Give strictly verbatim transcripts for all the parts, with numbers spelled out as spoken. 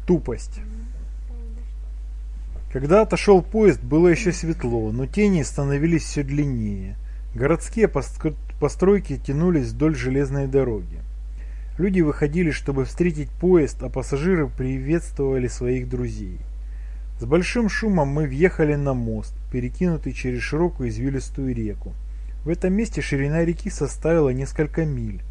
Тупость. Когда отошел поезд, было еще светло, но тени становились все длиннее. Городские постройки тянулись вдоль железной дороги. Люди выходили, чтобы встретить поезд, а пассажиры приветствовали своих друзей. С большим шумом мы въехали на мост, перекинутый через широкую извилистую реку. В этом месте ширина реки составила несколько миль.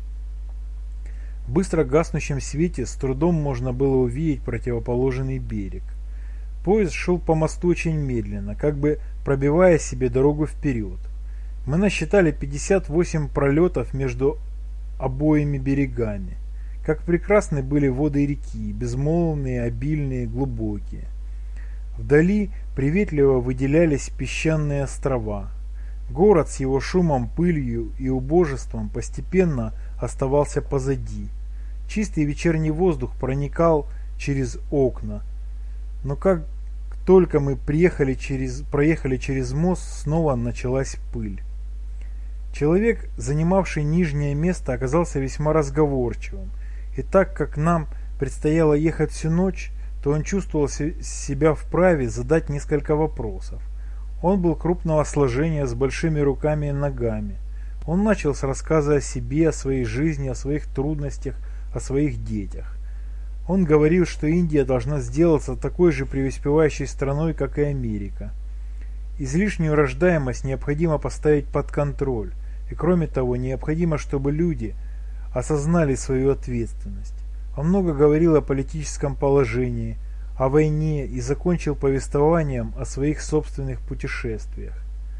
В быстро гаснущем свете с трудом можно было увидеть противоположный берег. Поезд шел по мосту очень медленно, как бы пробивая себе дорогу вперед. Мы насчитали пятьдесят восемь пролетов между обоими берегами. Как прекрасны были воды реки, безмолвные, обильные, глубокие. Вдали приветливо выделялись песчаные острова. Город с его шумом, пылью и убожеством постепенно оставался позади. Чистый вечерний воздух проникал через окна. Но как только мы приехали через, проехали через мост, снова началась пыль. Человек, занимавший нижнее место, оказался весьма разговорчивым. И так как нам предстояло ехать всю ночь, то он чувствовал себя вправе задать несколько вопросов. Он был крупного сложения, с большими руками и ногами. Он начал с рассказа о себе, о своей жизни, о своих трудностях, о своих детях. Он говорил, что Индия должна сделаться такой же преуспевающей страной, как и Америка. Излишнюю рождаемость необходимо поставить под контроль, и кроме того, необходимо, чтобы люди осознали свою ответственность. Он много говорил о политическом положении, о войне и закончил повествованием о своих собственных путешествиях.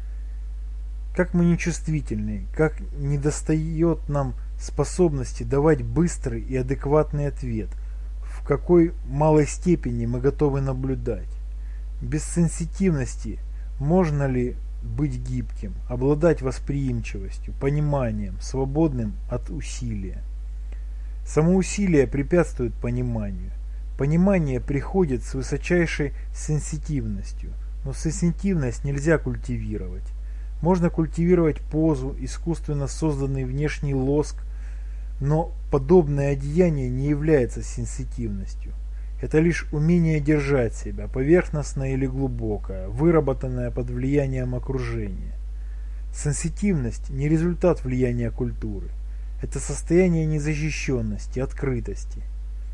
Как мы нечувствительны, как недостает нам способности давать быстрый и адекватный ответ, в какой малой степени мы готовы наблюдать. Без сенситивности можно ли быть гибким, обладать восприимчивостью, пониманием, свободным от усилия? Самоусилие препятствует пониманию. Понимание приходит с высочайшей сенситивностью, но сенситивность нельзя культивировать. Можно культивировать позу, искусственно созданный внешний лоск, но подобное одеяние не является сенситивностью. Это лишь умение держать себя, поверхностное или глубокое, выработанное под влиянием окружения. Сенситивность не результат влияния культуры. Это состояние незащищенности, открытости.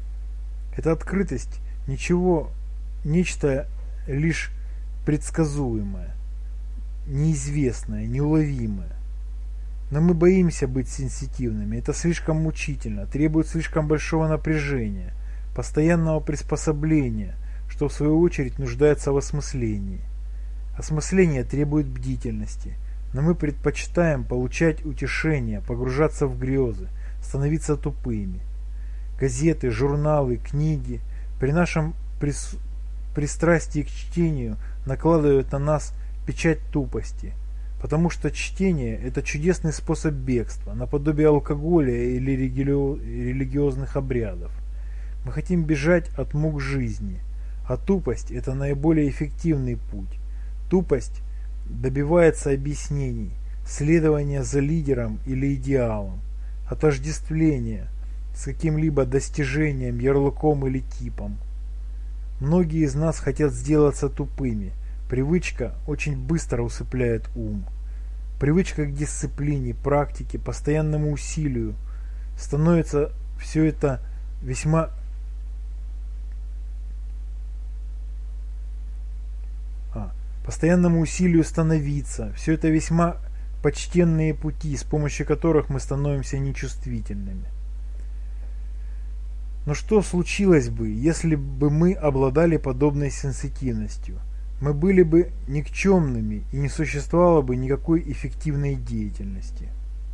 Эта открытость – ничего, нечто лишь предсказуемое, неизвестное, неуловимое. Но мы боимся быть сенситивными. Это слишком мучительно, требует слишком большого напряжения, постоянного приспособления, что в свою очередь нуждается в осмыслении. Осмысление требует бдительности, но мы предпочитаем получать утешение, погружаться в грезы, становиться тупыми. Газеты, журналы, книги при нашем прис... пристрастии к чтению накладывают на нас печать тупости, потому что чтение – это чудесный способ бегства, наподобие алкоголя или религиозных обрядов. Мы хотим бежать от мук жизни, а тупость – это наиболее эффективный путь. Тупость добивается объяснений, следования за лидером или идеалом, отождествления с каким-либо достижением, ярлыком или типом. Многие из нас хотят сделаться тупыми. Привычка очень быстро усыпляет ум. Привычка к дисциплине, практике, постоянному усилию становится все это весьма а, постоянному усилию становиться. Все это весьма почтенные пути, с помощью которых мы становимся нечувствительными. Но что случилось бы, если бы мы обладали подобной сенситивностью? Мы были бы никчемными, и не существовало бы никакой эффективной деятельности.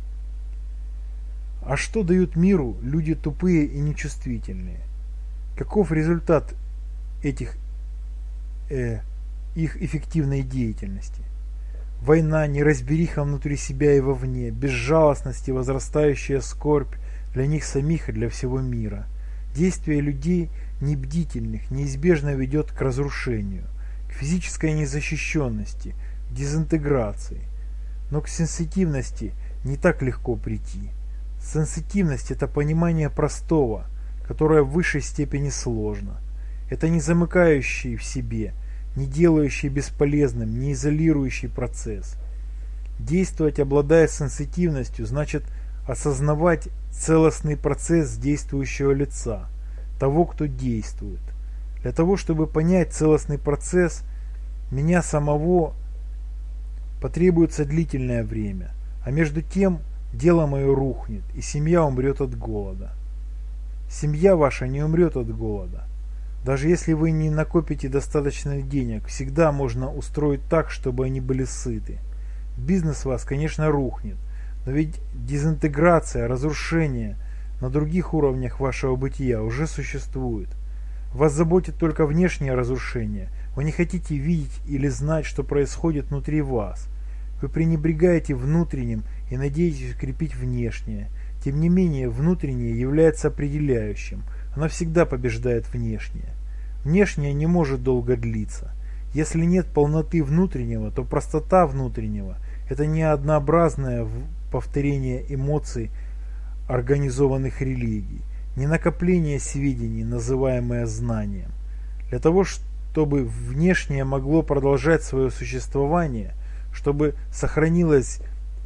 А что дают миру люди тупые и нечувствительные? Каков результат этих, э, их эффективной деятельности? Война, неразбериха внутри себя и вовне, безжалостность и возрастающая скорбь для них самих и для всего мира. Действие людей небдительных неизбежно ведет к разрушению, к физической незащищенности, к дезинтеграции. Но к сенситивности не так легко прийти. Сенситивность – это понимание простого, которое в высшей степени сложно. Это не замыкающий в себе, не делающий бесполезным, не изолирующий процесс. Действовать, обладая сенситивностью, значит осознавать целостный процесс действующего лица, того, кто действует. Для того, чтобы понять целостный процесс, меня самого потребуется длительное время, а между тем дело мое рухнет, и семья умрет от голода. Семья ваша не умрет от голода. Даже если вы не накопите достаточно денег, всегда можно устроить так, чтобы они были сыты. Бизнес вас, конечно, рухнет, но ведь дезинтеграция, разрушение на других уровнях вашего бытия уже существует. Вас заботит только внешнее разрушение. Вы не хотите видеть или знать, что происходит внутри вас. Вы пренебрегаете внутренним и надеетесь укрепить внешнее. Тем не менее, внутреннее является определяющим. Оно всегда побеждает внешнее. Внешнее не может долго длиться. Если нет полноты внутреннего, то простота внутреннего – это не однообразное повторение эмоций организованных религий, не накопление сведений, называемое знанием. Для того, чтобы внешнее могло продолжать свое существование, чтобы сохранилось,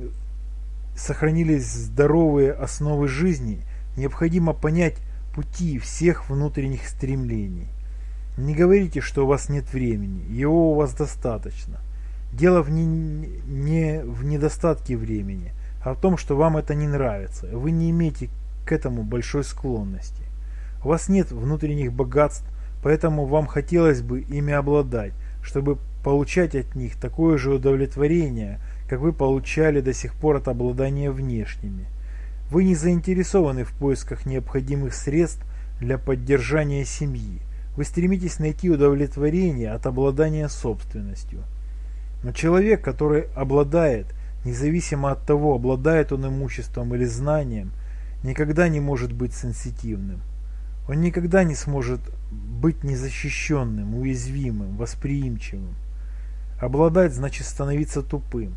сохранились здоровые основы жизни, необходимо понять пути всех внутренних стремлений. Не говорите, что у вас нет времени, его у вас достаточно. Дело в не, не в недостатке времени, а в том, что вам это не нравится, вы не имеете к этому большой склонности. У вас нет внутренних богатств, поэтому вам хотелось бы ими обладать, чтобы получать от них такое же удовлетворение, как вы получали до сих пор от обладания внешними. Вы не заинтересованы в поисках необходимых средств для поддержания семьи. Вы стремитесь найти удовлетворение от обладания собственностью. Но человек, который обладает, независимо от того, обладает он имуществом или знанием, никогда не может быть сенситивным. Он никогда не сможет быть незащищенным, уязвимым, восприимчивым. Обладать значит становиться тупым.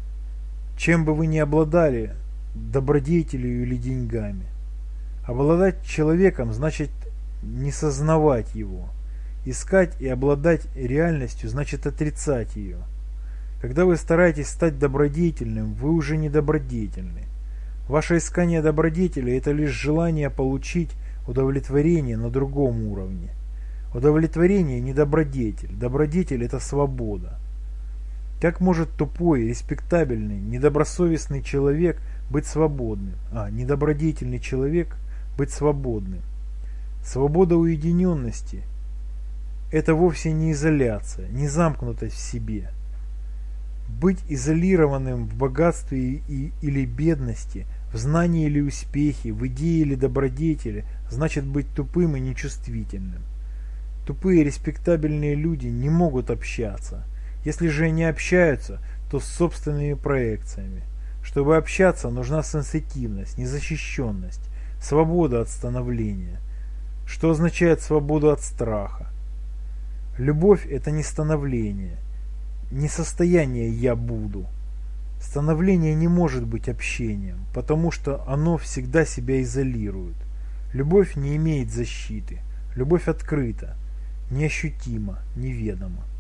Чем бы вы ни обладали, добродетелью или деньгами. Обладать человеком значит не сознавать его. Искать и обладать реальностью значит отрицать ее. Когда вы стараетесь стать добродетельным, вы уже не добродетельны. Ваше искание добродетели – это лишь желание получить удовлетворение на другом уровне. Удовлетворение не добродетель. Добродетель – это свобода. Как может тупой, респектабельный, недобросовестный человек быть свободным, а недобродетельный человек быть свободным? Свобода уединенности – это вовсе не изоляция, не замкнутость в себе. Быть изолированным в богатстве и, или бедности, в знании или успехе, в идее или добродетели, значит быть тупым и нечувствительным. Тупые респектабельные люди не могут общаться. Если же они общаются, то с собственными проекциями. Чтобы общаться, нужна сенситивность, незащищенность, свобода от становления. Что означает свободу от страха? Любовь – это не становление, не состояние «я буду». Становление не может быть общением, потому что оно всегда себя изолирует. Любовь не имеет защиты. Любовь открыта, неощутима, неведома.